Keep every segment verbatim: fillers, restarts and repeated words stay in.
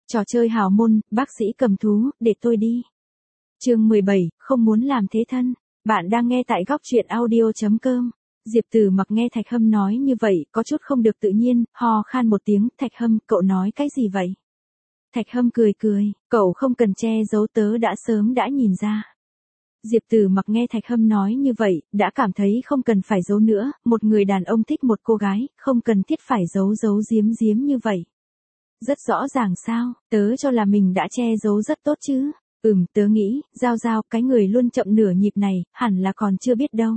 Trò chơi hào môn, bác sĩ cầm thú, để tôi đi. Chương mười bảy, không muốn làm thế thân. Bạn đang nghe tại góc truyện audio chấm com. Diệp Tử Mặc nghe Thạch Hâm nói như vậy, có chút không được tự nhiên, ho khan một tiếng, Thạch Hâm, cậu nói cái gì vậy? Thạch Hâm cười cười, cậu không cần che giấu, tớ đã sớm đã nhìn ra. Diệp Tử Mặc nghe Thạch Hâm nói như vậy, đã cảm thấy không cần phải giấu nữa, một người đàn ông thích một cô gái, không cần thiết phải giấu giấu giếm giếm như vậy. Rất rõ ràng sao, tớ cho là mình đã che giấu rất tốt chứ. Ừm, tớ nghĩ, Giao Giao, cái người luôn chậm nửa nhịp này, hẳn là còn chưa biết đâu.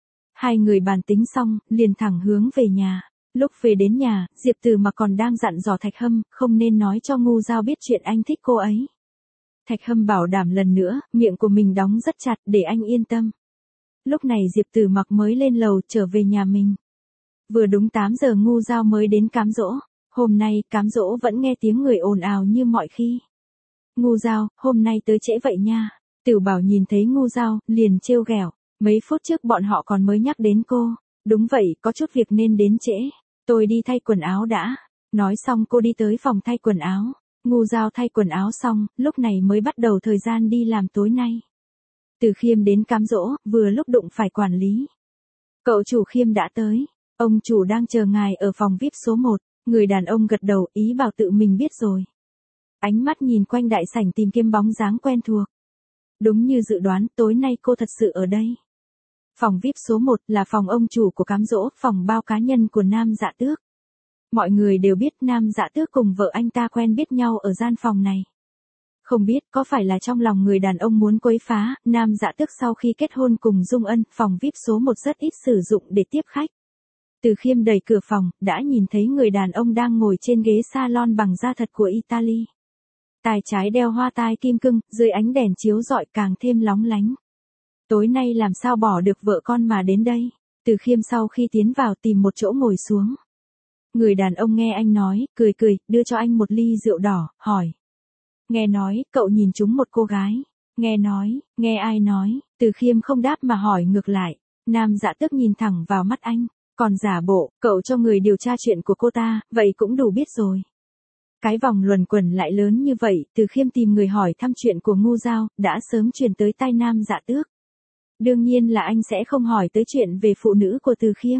Hai người bàn tính xong, liền thẳng hướng về nhà. Lúc về đến nhà, Diệp Tử Mặc còn đang dặn dò Thạch Hâm, không nên nói cho Ngu Giao biết chuyện anh thích cô ấy. Thạch Hâm bảo đảm lần nữa, miệng của mình đóng rất chặt để anh yên tâm. Lúc này Diệp Tử Mặc mới lên lầu trở về nhà mình. Vừa đúng tám giờ Ngu Giao mới đến cám dỗ. Hôm nay cám dỗ vẫn nghe tiếng người ồn ào như mọi khi. Ngu Giao, hôm nay tới trễ vậy nha. Tiểu Bảo nhìn thấy Ngu Giao, liền trêu ghẹo. Mấy phút trước bọn họ còn mới nhắc đến cô. Đúng vậy, có chút việc nên đến trễ. Tôi đi thay quần áo đã. Nói xong cô đi tới phòng thay quần áo. Ngu Giao thay quần áo xong, lúc này mới bắt đầu thời gian đi làm tối nay. Từ Khiêm đến cám dỗ, vừa lúc đụng phải quản lý. Cậu chủ Khiêm đã tới. Ông chủ đang chờ ngài ở phòng vi ai pi số một. Người đàn ông gật đầu, ý bảo tự mình biết rồi. Ánh mắt nhìn quanh đại sảnh tìm kiếm bóng dáng quen thuộc. Đúng như dự đoán, tối nay cô thật sự ở đây. Phòng vi ai pi số một là phòng ông chủ của cám dỗ, phòng bao cá nhân của Nam Dạ Tước. Mọi người đều biết Nam Dạ Tước cùng vợ anh ta quen biết nhau ở gian phòng này. Không biết có phải là trong lòng người đàn ông muốn quấy phá, Nam Dạ Tước sau khi kết hôn cùng Dung Ân, phòng vi ai pi số một rất ít sử dụng để tiếp khách. Từ Khiêm đẩy cửa phòng, đã nhìn thấy người đàn ông đang ngồi trên ghế salon bằng da thật của Italy. Tai trái đeo hoa tai kim cương, dưới ánh đèn chiếu rọi càng thêm lóng lánh. Tối nay làm sao bỏ được vợ con mà đến đây? Từ Khiêm sau khi tiến vào tìm một chỗ ngồi xuống. Người đàn ông nghe anh nói, cười cười, đưa cho anh một ly rượu đỏ, hỏi. Nghe nói, cậu nhìn trúng một cô gái. Nghe nói, nghe ai nói? Từ Khiêm không đáp mà hỏi ngược lại. Nam Dạ Tước nhìn thẳng vào mắt anh. Còn giả bộ, cậu cho người điều tra chuyện của cô ta, vậy cũng đủ biết rồi. Cái vòng luẩn quẩn lại lớn như vậy, Từ Khiêm tìm người hỏi thăm chuyện của Ngu Giao, đã sớm truyền tới tai Nam Dạ Tước. Đương nhiên là anh sẽ không hỏi tới chuyện về phụ nữ của Từ Khiêm.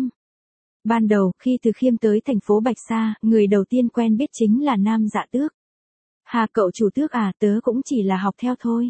Ban đầu, khi Từ Khiêm tới thành phố Bạch Sa, người đầu tiên quen biết chính là Nam Dạ Tước. Hà cậu chủ Tước à, tớ cũng chỉ là học theo thôi.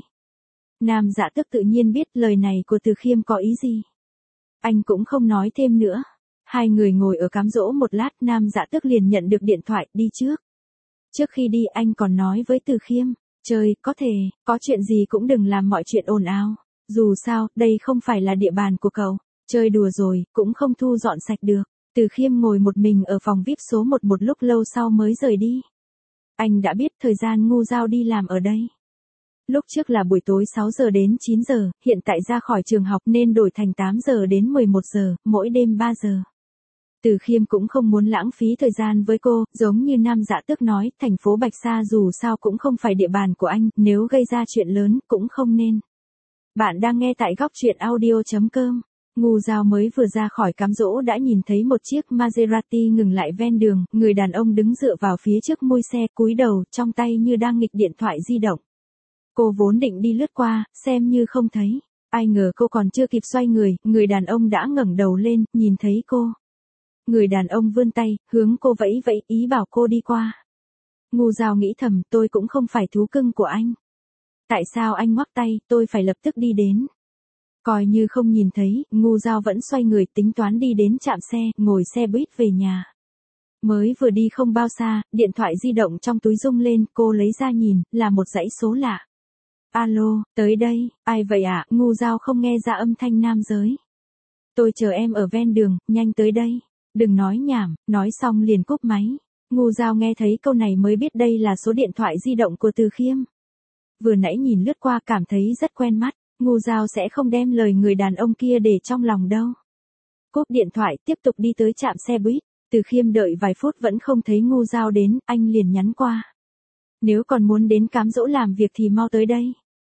Nam Dạ Tước tự nhiên biết lời này của Từ Khiêm có ý gì. Anh cũng không nói thêm nữa. Hai người ngồi ở cám dỗ một lát, Nam Dạ Tước liền nhận được điện thoại, đi trước. Trước khi đi anh còn nói với Từ Khiêm, trời, có thể, có chuyện gì cũng đừng làm mọi chuyện ồn ào. Dù sao, đây không phải là địa bàn của cậu. Chơi đùa rồi, cũng không thu dọn sạch được. Từ Khiêm ngồi một mình ở phòng vi ai pi số một một lúc lâu sau mới rời đi. Anh đã biết thời gian Ngu Giao đi làm ở đây. Lúc trước là buổi tối sáu giờ đến chín giờ, hiện tại ra khỏi trường học nên đổi thành tám giờ đến mười một giờ, mỗi đêm ba giờ. Từ Khiêm cũng không muốn lãng phí thời gian với cô, giống như Nam Dạ Tước nói, thành phố Bạch Sa dù sao cũng không phải địa bàn của anh, nếu gây ra chuyện lớn, cũng không nên. Bạn đang nghe tại góc truyện audio chấm com. Ngu Giao mới vừa ra khỏi cám dỗ đã nhìn thấy một chiếc Maserati ngừng lại ven đường, người đàn ông đứng dựa vào phía trước mui xe, cúi đầu, trong tay như đang nghịch điện thoại di động. Cô vốn định đi lướt qua, xem như không thấy. Ai ngờ cô còn chưa kịp xoay người, người đàn ông đã ngẩng đầu lên, nhìn thấy cô. Người đàn ông vươn tay, hướng cô vẫy vẫy, ý bảo cô đi qua. Ngu Giao nghĩ thầm, tôi cũng không phải thú cưng của anh. Tại sao anh ngoắc tay, tôi phải lập tức đi đến. Coi như không nhìn thấy, Ngu Giao vẫn xoay người tính toán đi đến trạm xe, ngồi xe buýt về nhà. Mới vừa đi không bao xa, điện thoại di động trong túi rung lên, cô lấy ra nhìn, là một dãy số lạ. Alo, tới đây, ai vậy ạ? À? Ngu Giao không nghe ra âm thanh nam giới. Tôi chờ em ở ven đường, nhanh tới đây. Đừng nói nhảm, nói xong liền cúp máy. Ngu Giao nghe thấy câu này mới biết đây là số điện thoại di động của Từ Khiêm. Vừa nãy nhìn lướt qua cảm thấy rất quen mắt, Ngu Giao sẽ không đem lời người đàn ông kia để trong lòng đâu. Cúp điện thoại, tiếp tục đi tới trạm xe buýt. Từ Khiêm đợi vài phút vẫn không thấy Ngu Giao đến, anh liền nhắn qua. Nếu còn muốn đến cám dỗ làm việc thì mau tới đây.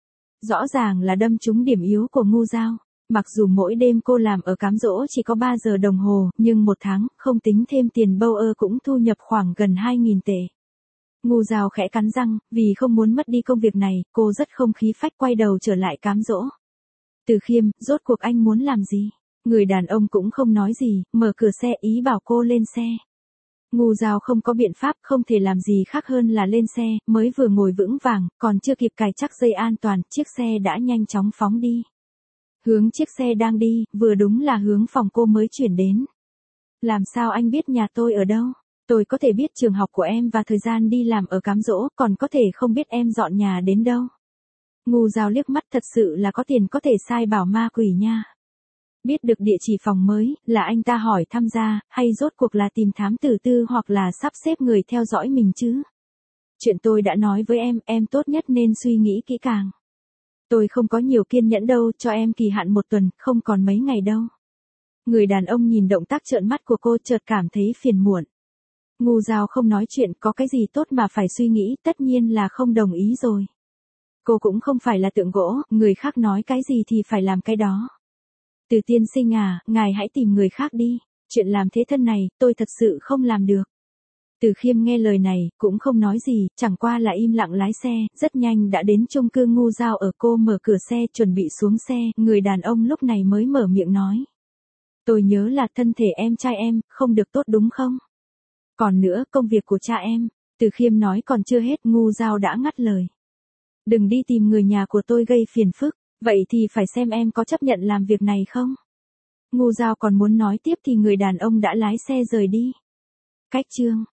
Rõ ràng là đâm trúng điểm yếu của Ngu Giao. Mặc dù mỗi đêm cô làm ở cám dỗ chỉ có ba giờ đồng hồ, nhưng một tháng, không tính thêm tiền bâu ơ cũng thu nhập khoảng gần hai nghìn tệ. Ngu Dao khẽ cắn răng, vì không muốn mất đi công việc này, cô rất không khí phách quay đầu trở lại cám dỗ. Từ Khiêm, rốt cuộc anh muốn làm gì? Người đàn ông cũng không nói gì, mở cửa xe ý bảo cô lên xe. Ngu Dao không có biện pháp, không thể làm gì khác hơn là lên xe, mới vừa ngồi vững vàng, còn chưa kịp cài chắc dây an toàn, chiếc xe đã nhanh chóng phóng đi. Hướng chiếc xe đang đi, vừa đúng là hướng phòng cô mới chuyển đến. Làm sao anh biết nhà tôi ở đâu? Tôi có thể biết trường học của em và thời gian đi làm ở cám dỗ, còn có thể không biết em dọn nhà đến đâu. Ngu Dao liếc mắt, thật sự là có tiền có thể sai bảo ma quỷ nha. Biết được địa chỉ phòng mới, là anh ta hỏi thăm ra, hay rốt cuộc là tìm thám tử tư hoặc là sắp xếp người theo dõi mình chứ? Chuyện tôi đã nói với em, em tốt nhất nên suy nghĩ kỹ càng. Tôi không có nhiều kiên nhẫn đâu, cho em kỳ hạn một tuần, không còn mấy ngày đâu. Người đàn ông nhìn động tác trợn mắt của cô chợt cảm thấy phiền muộn. Ngu Dao không nói chuyện, có cái gì tốt mà phải suy nghĩ, tất nhiên là không đồng ý rồi. Cô cũng không phải là tượng gỗ, người khác nói cái gì thì phải làm cái đó. Từ tiên sinh à, ngài hãy tìm người khác đi, chuyện làm thế thân này, tôi thật sự không làm được. Từ Khiêm nghe lời này, cũng không nói gì, chẳng qua là im lặng lái xe, rất nhanh đã đến chung cư Ngu Dao ở. Cô mở cửa xe chuẩn bị xuống xe, người đàn ông lúc này mới mở miệng nói. Tôi nhớ là thân thể em trai em, không được tốt đúng không? Còn nữa, công việc của cha em, Từ Khiêm nói còn chưa hết, Ngu Dao đã ngắt lời. Đừng đi tìm người nhà của tôi gây phiền phức, vậy thì phải xem em có chấp nhận làm việc này không? Ngu Dao còn muốn nói tiếp thì người đàn ông đã lái xe rời đi. Cách chương